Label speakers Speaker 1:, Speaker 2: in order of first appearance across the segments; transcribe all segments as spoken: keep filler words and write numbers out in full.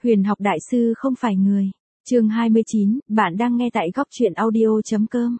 Speaker 1: Huyền học đại sư không phải người. Chương hai mươi chín, bạn đang nghe tại góc truyện audio chấm com.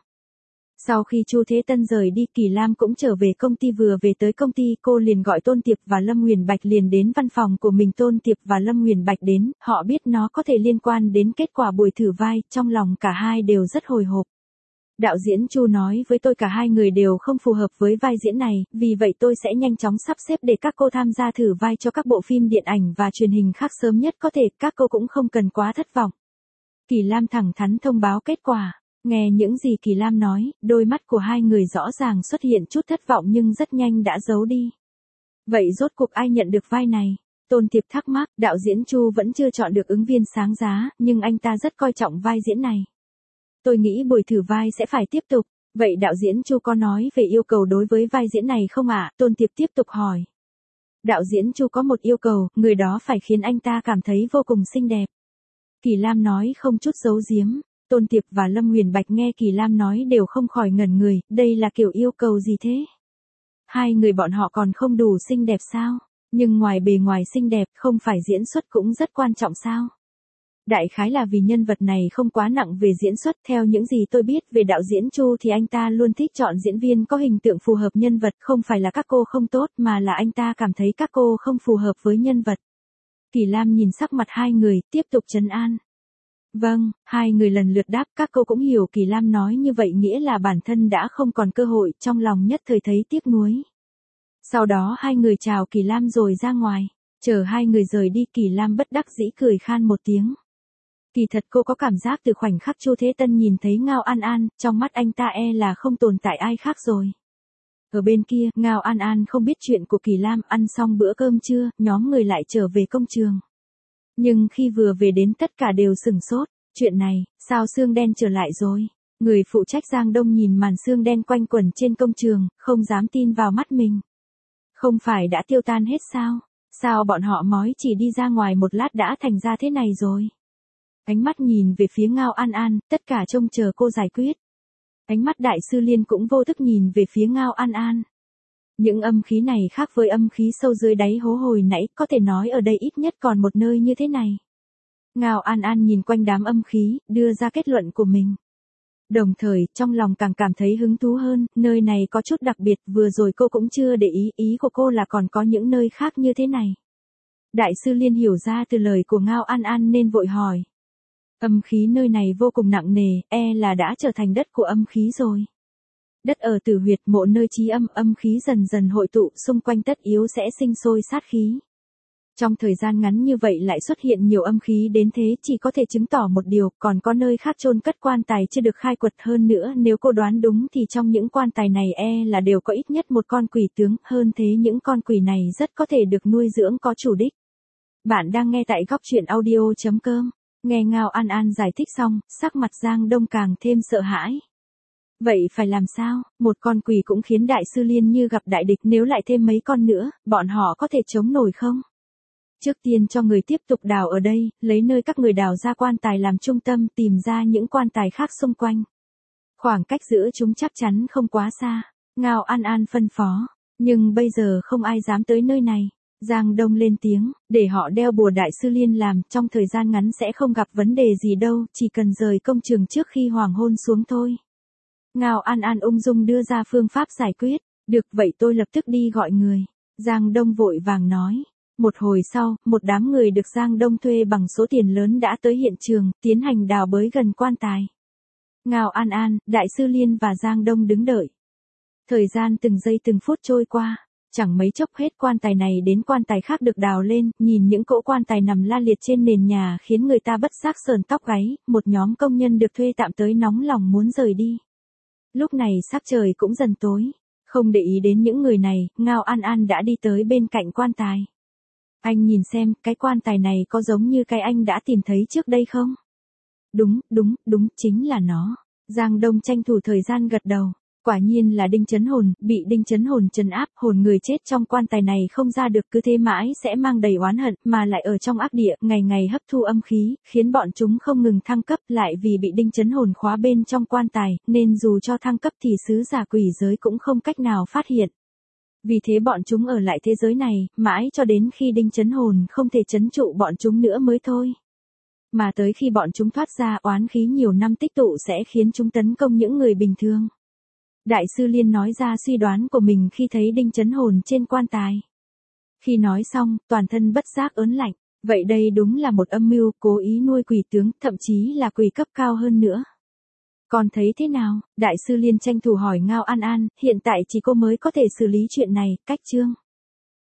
Speaker 1: Sau khi Chu Thế Tân rời đi, Kỳ Lam cũng trở về công ty. Vừa về tới công ty, cô liền gọi Tôn Tiệp và Lâm Huyền Bạch liền đến văn phòng của mình. Tôn Tiệp và Lâm Huyền Bạch đến, họ biết nó có thể liên quan đến kết quả buổi thử vai, trong lòng cả hai đều rất hồi hộp. Đạo diễn Chu nói với tôi cả hai người đều không phù hợp với vai diễn này, vì vậy tôi sẽ nhanh chóng sắp xếp để các cô tham gia thử vai cho các bộ phim điện ảnh và truyền hình khác sớm nhất có thể, các cô cũng không cần quá thất vọng. Kỳ Lam thẳng thắn thông báo kết quả. Nghe những gì Kỳ Lam nói, đôi mắt của hai người rõ ràng xuất hiện chút thất vọng nhưng rất nhanh đã giấu đi. Vậy rốt cuộc ai nhận được vai này? Tôn Tiệp thắc mắc, đạo diễn Chu vẫn chưa chọn được ứng viên sáng giá, nhưng anh ta rất coi trọng vai diễn này. Tôi nghĩ buổi thử vai sẽ phải tiếp tục. Vậy đạo diễn Chu có nói về yêu cầu đối với vai diễn này không ạ? Tôn Tiệp tiếp tục hỏi. Đạo diễn Chu có một yêu cầu, người đó phải khiến anh ta cảm thấy vô cùng xinh đẹp. Kỳ Lam nói không chút giấu giếm. Tôn Tiệp và Lâm Huyền Bạch nghe Kỳ Lam nói đều không khỏi ngẩn người, đây là kiểu yêu cầu gì thế? Hai người bọn họ còn không đủ xinh đẹp sao? Nhưng ngoài bề ngoài xinh đẹp, không phải diễn xuất cũng rất quan trọng sao? Đại khái là vì nhân vật này không quá nặng về diễn xuất. Theo những gì tôi biết về đạo diễn Chu thì anh ta luôn thích chọn diễn viên có hình tượng phù hợp nhân vật, không phải là các cô không tốt mà là anh ta cảm thấy các cô không phù hợp với nhân vật. Kỳ Lam nhìn sắc mặt hai người, tiếp tục trấn an. Vâng, hai người lần lượt đáp, các cô cũng hiểu Kỳ Lam nói như vậy nghĩa là bản thân đã không còn cơ hội, trong lòng nhất thời thấy tiếc nuối. Sau đó hai người chào Kỳ Lam rồi ra ngoài, chờ hai người rời đi Kỳ Lam bất đắc dĩ cười khan một tiếng. Kỳ thật cô có cảm giác từ khoảnh khắc Chu Thế Tân nhìn thấy Ngao An An, trong mắt anh ta e là không tồn tại ai khác rồi. Ở bên kia, Ngao An An không biết chuyện của Kỳ Lam, ăn xong bữa cơm trưa, nhóm người lại trở về công trường. Nhưng khi vừa về đến tất cả đều sửng sốt, chuyện này, sao xương đen trở lại rồi? Người phụ trách Giang Đông nhìn màn xương đen quanh quẩn trên công trường, không dám tin vào mắt mình. Không phải đã tiêu tan hết sao? Sao bọn họ mới chỉ đi ra ngoài một lát đã thành ra thế này rồi? Ánh mắt nhìn về phía Ngao An An, tất cả trông chờ cô giải quyết. Ánh mắt Đại sư Liên cũng vô thức nhìn về phía Ngao An An. Những âm khí này khác với âm khí sâu dưới đáy hố hồi nãy, có thể nói ở đây ít nhất còn một nơi như thế này. Ngao An An nhìn quanh đám âm khí, đưa ra kết luận của mình. Đồng thời, trong lòng càng cảm thấy hứng thú hơn, nơi này có chút đặc biệt, vừa rồi cô cũng chưa để ý, ý của cô là còn có những nơi khác như thế này. Đại sư Liên hiểu ra từ lời của Ngao An An nên vội hỏi. Âm khí nơi này vô cùng nặng nề, e là đã trở thành đất của âm khí rồi. Đất ở Tử Huyệt mộ nơi chí âm, âm khí dần dần hội tụ, xung quanh tất yếu sẽ sinh sôi sát khí. Trong thời gian ngắn như vậy lại xuất hiện nhiều âm khí đến thế chỉ có thể chứng tỏ một điều, còn có nơi khác chôn cất quan tài chưa được khai quật. Hơn nữa nếu cô đoán đúng thì trong những quan tài này e là đều có ít nhất một con quỷ tướng, hơn thế những con quỷ này rất có thể được nuôi dưỡng có chủ đích. Bạn đang nghe tại góc truyện audio chấm com. Nghe Ngao An An giải thích xong, sắc mặt Giang Đông càng thêm sợ hãi. Vậy phải làm sao? Một con quỷ cũng khiến Đại sư Liên như gặp đại địch, nếu lại thêm mấy con nữa, bọn họ có thể chống nổi không? Trước tiên cho người tiếp tục đào ở đây, lấy nơi các người đào ra quan tài làm trung tâm, tìm ra những quan tài khác xung quanh. Khoảng cách giữa chúng chắc chắn không quá xa. Ngao An An phân phó. Nhưng bây giờ không ai dám tới nơi này. Giang Đông lên tiếng, để họ đeo bùa Đại sư Liên làm, trong thời gian ngắn sẽ không gặp vấn đề gì đâu, chỉ cần rời công trường trước khi hoàng hôn xuống thôi. Ngao An An ung dung đưa ra phương pháp giải quyết. Được vậy tôi lập tức đi gọi người. Giang Đông vội vàng nói. Một hồi sau, một đám người được Giang Đông thuê bằng số tiền lớn đã tới hiện trường, tiến hành đào bới gần quan tài. Ngao An An, Đại sư Liên và Giang Đông đứng đợi. Thời gian từng giây từng phút trôi qua. Chẳng mấy chốc hết quan tài này đến quan tài khác được đào lên, nhìn những cỗ quan tài nằm la liệt trên nền nhà khiến người ta bất giác sờn tóc gáy. Một nhóm công nhân được thuê tạm tới nóng lòng muốn rời đi. Lúc này sắc trời cũng dần tối. Không để ý đến những người này, Ngao An An đã đi tới bên cạnh quan tài. Anh nhìn xem, cái quan tài này có giống như cái anh đã tìm thấy trước đây không? Đúng, đúng, đúng, chính là nó. Giang Đông tranh thủ thời gian gật đầu. Quả nhiên là đinh chấn hồn, bị đinh chấn hồn trấn áp, hồn người chết trong quan tài này không ra được, cứ thế mãi sẽ mang đầy oán hận, mà lại ở trong ác địa, ngày ngày hấp thu âm khí, khiến bọn chúng không ngừng thăng cấp, lại vì bị đinh chấn hồn khóa bên trong quan tài, nên dù cho thăng cấp thì sứ giả quỷ giới cũng không cách nào phát hiện. Vì thế bọn chúng ở lại thế giới này, mãi cho đến khi Đinh Chấn Hồn không thể trấn trụ bọn chúng nữa mới thôi. Mà tới khi bọn chúng thoát ra, oán khí nhiều năm tích tụ sẽ khiến chúng tấn công những người bình thường. Đại sư Liên nói ra suy đoán của mình khi thấy Đinh Chấn Hồn trên quan tài. Khi nói xong, toàn thân bất giác ớn lạnh. Vậy đây đúng là một âm mưu, cố ý nuôi quỷ tướng, thậm chí là quỷ cấp cao hơn nữa. Còn thấy thế nào? Đại sư Liên tranh thủ hỏi Ngao An An, hiện tại chỉ cô mới có thể xử lý chuyện này, cách chương.